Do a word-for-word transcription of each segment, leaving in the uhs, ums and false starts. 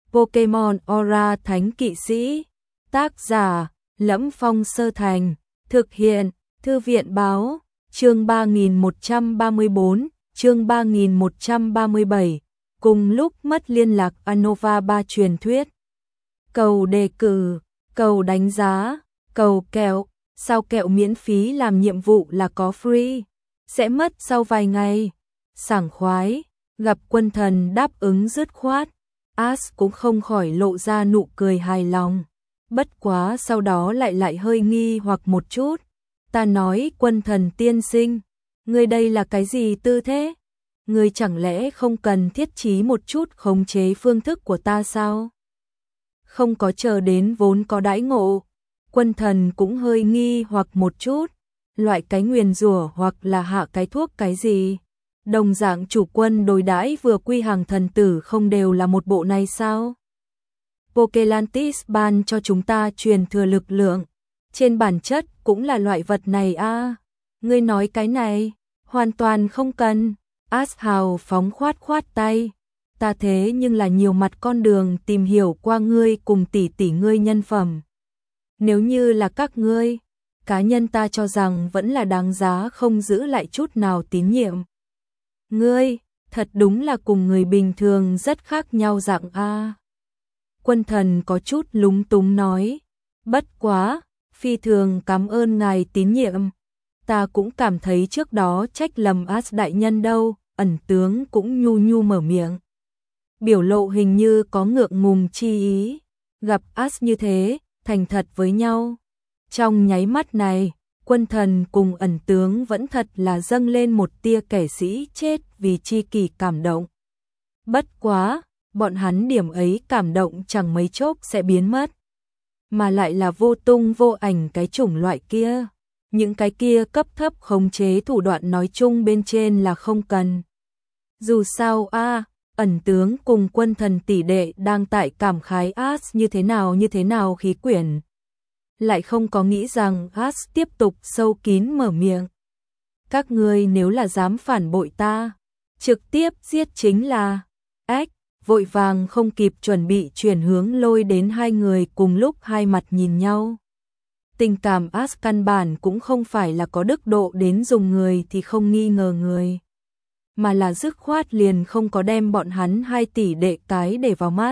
Pokemon Aura Thánh Kỵ Sĩ. Tác giả: Lẫm Phong Sơ Thành. Thực hiện: Thư viện báo. Chương ba nghìn một trăm ba mươi bốn, chương ba nghìn một trăm ba mươi bảy. Cùng lúc mất liên lạc Unova ba truyền thuyết. Cầu đề cử, cầu đánh giá, cầu kẹo, sao kẹo miễn phí làm nhiệm vụ là có free, sẽ mất sau vài ngày. Sảng khoái, gặp Quân Thần đáp ứng dứt khoát, Ash cũng không khỏi lộ ra nụ cười hài lòng. Bất quá sau đó lại lại hơi nghi hoặc một chút. Ta nói Quân Thần tiên sinh, ngươi đây là cái gì tư thế? Ngươi chẳng lẽ không cần thiết trí một chút khống chế phương thức của ta sao? Không có chờ đến vốn có đãi ngộ. Quân Thần cũng hơi nghi hoặc một chút, loại cái nguyền rủa hoặc là hạ cái thuốc cái gì? Đồng dạng chủ quân đối đãi vừa quy hàng thần tử không đều là một bộ này sao? Pokelantis ban cho chúng ta truyền thừa lực lượng, trên bản chất cũng là loại vật này a. À. Ngươi nói cái này, hoàn toàn không cần. Ash hào phóng khoát khoát tay. Ta thế nhưng là nhiều mặt con đường tìm hiểu qua ngươi cùng tỷ tỷ ngươi nhân phẩm. Nếu như là các ngươi, cá nhân ta cho rằng vẫn là đáng giá không giữ lại chút nào tín nhiệm. Ngươi, thật đúng là cùng người bình thường rất khác nhau dạng a. À. Quân Thần có chút lúng túng nói, bất quá, phi thường cảm ơn ngài tín nhiệm. Ta cũng cảm thấy trước đó trách lầm Ash đại nhân đâu. Ẩn tướng cũng nhu nhu mở miệng. Biểu lộ hình như có ngượng ngùng chi ý. Gặp Ash như thế, thành thật với nhau. Trong nháy mắt này, Quân Thần cùng Ẩn tướng vẫn thật là dâng lên một tia kẻ sĩ chết vì chi kỷ cảm động. Bất quá, bọn hắn điểm ấy cảm động chẳng mấy chốc sẽ biến mất. Mà lại là vô tung vô ảnh cái chủng loại kia. Những cái kia cấp thấp khống chế thủ đoạn nói chung bên trên là không cần. Dù sao a, à, Ẩn tướng cùng Quân Thần tỷ đệ đang tại cảm khái Ash như thế nào như thế nào khí quyển. Lại không có nghĩ rằng Ash tiếp tục sâu kín mở miệng. Các ngươi nếu là dám phản bội ta, trực tiếp giết chính là. Ếch, vội vàng không kịp chuẩn bị chuyển hướng lôi đến hai người cùng lúc hai mặt nhìn nhau. Tình cảm Ash căn bản cũng không phải là có đức độ đến dùng người thì không nghi ngờ người. Mà là dứt khoát liền không có đem bọn hắn hai tỷ đệ cái để vào mắt.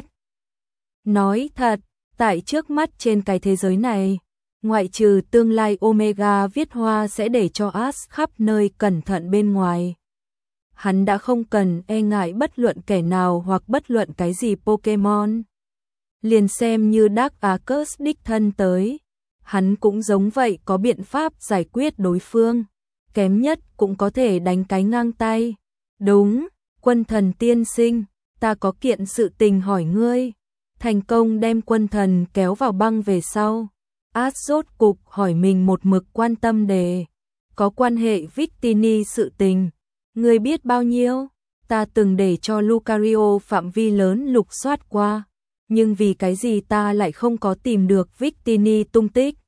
Nói thật, tại trước mắt trên cái thế giới này, ngoại trừ tương lai Omega viết hoa sẽ để cho Ash khắp nơi cẩn thận bên ngoài. Hắn đã không cần e ngại bất luận kẻ nào hoặc bất luận cái gì Pokemon. Liền xem như Dark Arceus đích thân tới, hắn cũng giống vậy có biện pháp giải quyết đối phương. Kém nhất cũng có thể đánh cái ngang tay. Đúng, Quân Thần tiên sinh, ta có kiện sự tình hỏi ngươi. Thành công đem Quân Thần kéo vào băng về sau. Ash rốt cục hỏi mình một mực quan tâm đề. Có quan hệ Victini sự tình. Ngươi biết bao nhiêu? Ta từng để cho Lucario phạm vi lớn lục soát qua. Nhưng vì cái gì ta lại không có tìm được Victini tung tích?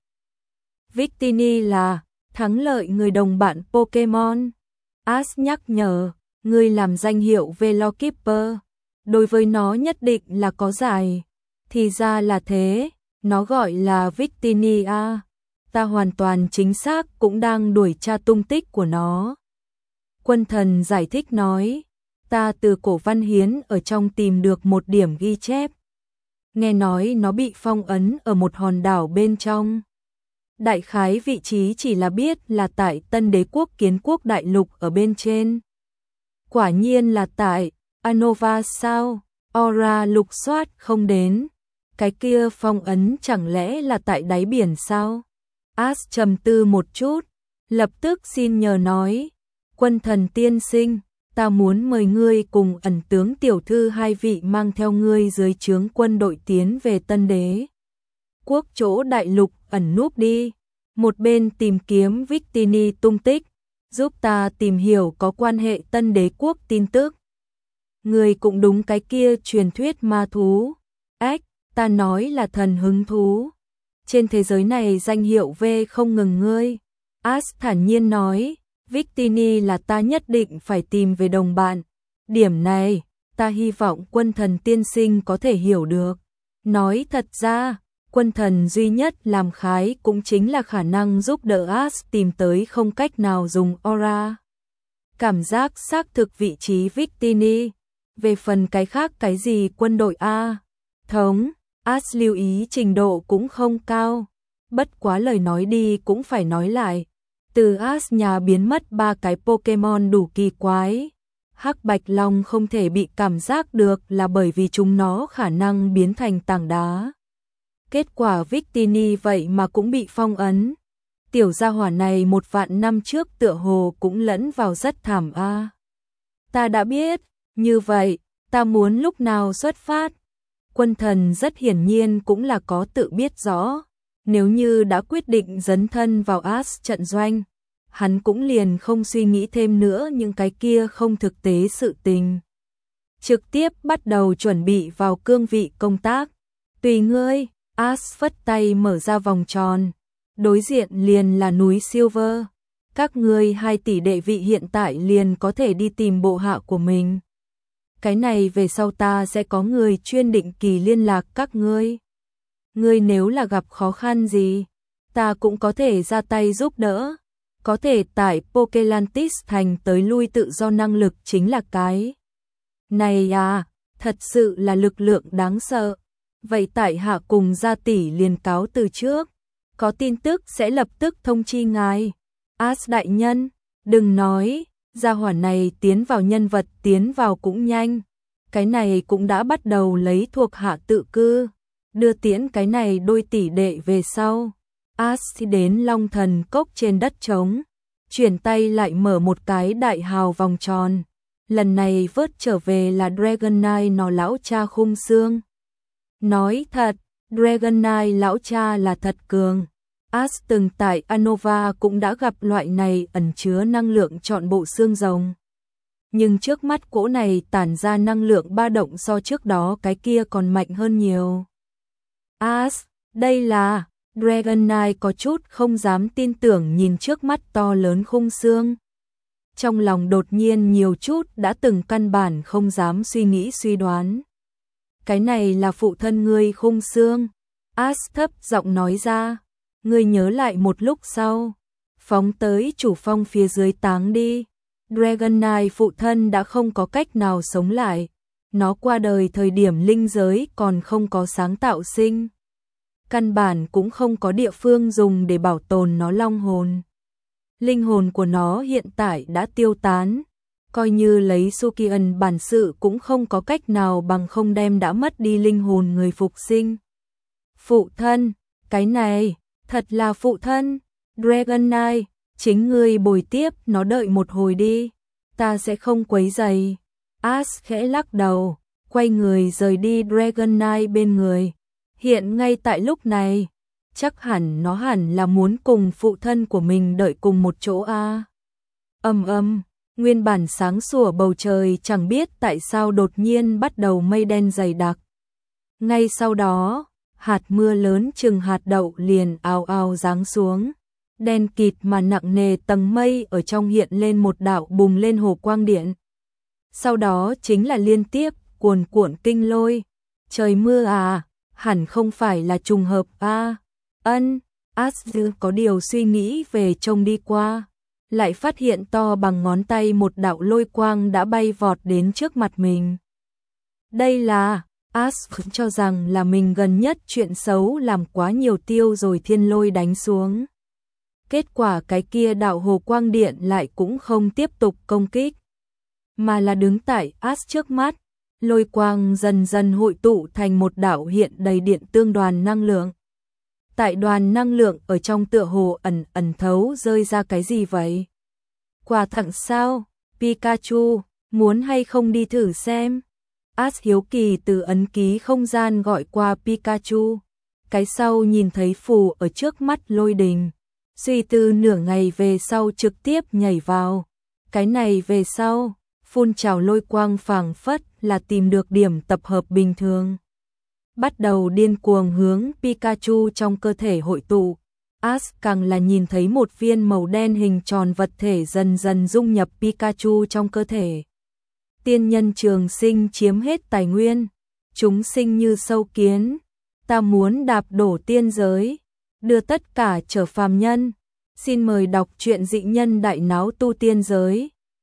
Victini là thắng lợi người đồng bạn Pokemon. Ash nhắc nhở. Ngươi làm danh hiệu Velokeeper, đối với nó nhất định là có giải. Thì ra là thế, nó gọi là Victini a. Ta hoàn toàn chính xác cũng đang đuổi tra tung tích của nó. Quân Thần giải thích nói, ta từ cổ văn hiến ở trong tìm được một điểm ghi chép. Nghe nói nó bị phong ấn ở một hòn đảo bên trong. Đại khái vị trí chỉ là biết là tại Tân Đế quốc Kiến quốc đại lục ở bên trên. Quả nhiên là tại Unova sao? Aura lục soát không đến. Cái kia phong ấn chẳng lẽ là tại đáy biển sao? Ash trầm tư một chút, lập tức xin nhờ nói, Quân Thần tiên sinh, ta muốn mời ngươi cùng Ẩn tướng tiểu thư hai vị mang theo ngươi dưới trướng quân đội tiến về Tân Đế quốc chỗ đại lục ẩn núp đi, một bên tìm kiếm Victini tung tích, giúp ta tìm hiểu có quan hệ Tân Đế quốc tin tức. Người cũng đúng cái kia truyền thuyết ma thú. Ếch, ta nói là thần hứng thú. Trên thế giới này danh hiệu V không ngừng ngươi. Ash thản nhiên nói, Victini là ta nhất định phải tìm về đồng bạn. Điểm này, ta hy vọng Quân Thần tiên sinh có thể hiểu được. Nói thật ra, Quân Thần duy nhất làm khái cũng chính là khả năng giúp đỡ Ash tìm tới không cách nào dùng aura. Cảm giác xác thực vị trí Victini. Về phần cái khác cái gì quân đội A. Thống, Ash lưu ý trình độ cũng không cao. Bất quá lời nói đi cũng phải nói lại. Từ Ash nhà biến mất ba cái Pokemon đủ kỳ quái. Hắc Bạch Long không thể bị cảm giác được là bởi vì chúng nó khả năng biến thành tảng đá. Kết quả Victini vậy mà cũng bị phong ấn. Tiểu gia hỏa này một vạn năm trước tựa hồ cũng lẫn vào rất thảm a. À. Ta đã biết, như vậy, ta muốn lúc nào xuất phát. Quân Thần rất hiển nhiên cũng là có tự biết rõ. Nếu như đã quyết định dấn thân vào Ash trận doanh, hắn cũng liền không suy nghĩ thêm nữa những cái kia không thực tế sự tình. Trực tiếp bắt đầu chuẩn bị vào cương vị công tác. Tùy ngươi, Ash phất tay mở ra vòng tròn. Đối diện liền là núi Silver. Các ngươi hai tỷ đệ vị hiện tại liền có thể đi tìm bộ hạ của mình. Cái này về sau ta sẽ có người chuyên định kỳ liên lạc các ngươi. Ngươi nếu là gặp khó khăn gì, ta cũng có thể ra tay giúp đỡ. Có thể tải Pokelantis thành tới lui tự do năng lực chính là cái. Này à, thật sự là lực lượng đáng sợ. Vậy tại hạ cùng gia tỷ liền cáo từ trước. Có tin tức sẽ lập tức thông chi ngài. Ash đại nhân, đừng nói, gia hỏa này tiến vào nhân vật tiến vào cũng nhanh. Cái này cũng đã bắt đầu lấy thuộc hạ tự cư. Đưa tiễn cái này đôi tỷ đệ về sau. Ash đến Long Thần Cốc trên đất trống. Chuyển tay lại mở một cái đại hào vòng tròn. Lần này vớt trở về là Dragonite nó lão cha Khung Xương. Nói thật, Dragonite lão cha là thật cường. Ash từng tại Anova cũng đã gặp loại này ẩn chứa năng lượng trọn bộ xương rồng. Nhưng trước mắt cỗ này tản ra năng lượng ba động so trước đó cái kia còn mạnh hơn nhiều. Ash, đây là... Dragonite có chút không dám tin tưởng nhìn trước mắt to lớn Khung Xương. Trong lòng đột nhiên nhiều chút đã từng căn bản không dám suy nghĩ suy đoán. Cái này là phụ thân ngươi Khung Xương. Ash thấp giọng nói ra. Ngươi nhớ lại một lúc sau. Phóng tới chủ phong phía dưới táng đi. Dragonite phụ thân đã không có cách nào sống lại. Nó qua đời thời điểm linh giới còn không có sáng tạo sinh. Căn bản cũng không có địa phương dùng để bảo tồn nó long hồn. Linh hồn của nó hiện tại đã tiêu tán. Coi như lấy Sukian bản sự cũng không có cách nào bằng không đem đã mất đi linh hồn người phục sinh. Phụ thân, cái này, thật là phụ thân. Dragonite, chính ngươi bồi tiếp nó đợi một hồi đi. Ta sẽ không quấy rầy. Ash khẽ lắc đầu, quay người rời đi Dragonite bên người. Hiện ngay tại lúc này, chắc hẳn nó hẳn là muốn cùng phụ thân của mình đợi cùng một chỗ a. Ầm ầm, nguyên bản sáng sủa bầu trời chẳng biết tại sao đột nhiên bắt đầu mây đen dày đặc. Ngay sau đó, hạt mưa lớn chừng hạt đậu liền ào ào giáng xuống. Đen kịt mà nặng nề tầng mây ở trong hiện lên một đạo bùng lên hồ quang điện. Sau đó chính là liên tiếp cuồn cuộn kinh lôi. Trời mưa à? Hẳn không phải là trùng hợp a. À, ân, Ash có điều suy nghĩ về trông đi qua, lại phát hiện to bằng ngón tay một đạo lôi quang đã bay vọt đến trước mặt mình. Đây là, Ash cho rằng là mình gần nhất chuyện xấu làm quá nhiều tiêu rồi thiên lôi đánh xuống. Kết quả cái kia đạo hồ quang điện lại cũng không tiếp tục công kích, mà là đứng tại Ash trước mắt. Lôi quang dần dần hội tụ thành một đạo hiện đầy điện tương đoàn năng lượng. Tại đoàn năng lượng ở trong tựa hồ ẩn ẩn thấu rơi ra cái gì vậy? Quà tặng sao? Pikachu, muốn hay không đi thử xem? Ash hiếu kỳ từ ấn ký không gian gọi qua Pikachu. Cái sau nhìn thấy phù ở trước mắt lôi đình. Suy tư nửa ngày về sau trực tiếp nhảy vào. Cái này về sau, phun trào lôi quang phảng phất là tìm được điểm tập hợp bình thường. Bắt đầu điên cuồng hướng Pikachu trong cơ thể hội tụ. Ash càng là nhìn thấy một viên màu đen hình tròn vật thể dần dần dung nhập Pikachu trong cơ thể. tiên nhân trường sinh chiếm hết tài nguyên, chúng sinh như sâu kiến, ta muốn đạp đổ tiên giới, đưa tất cả trở phàm nhân. Xin mời đọc truyện Dị Nhân Đại Náo Tu Tiên Giới.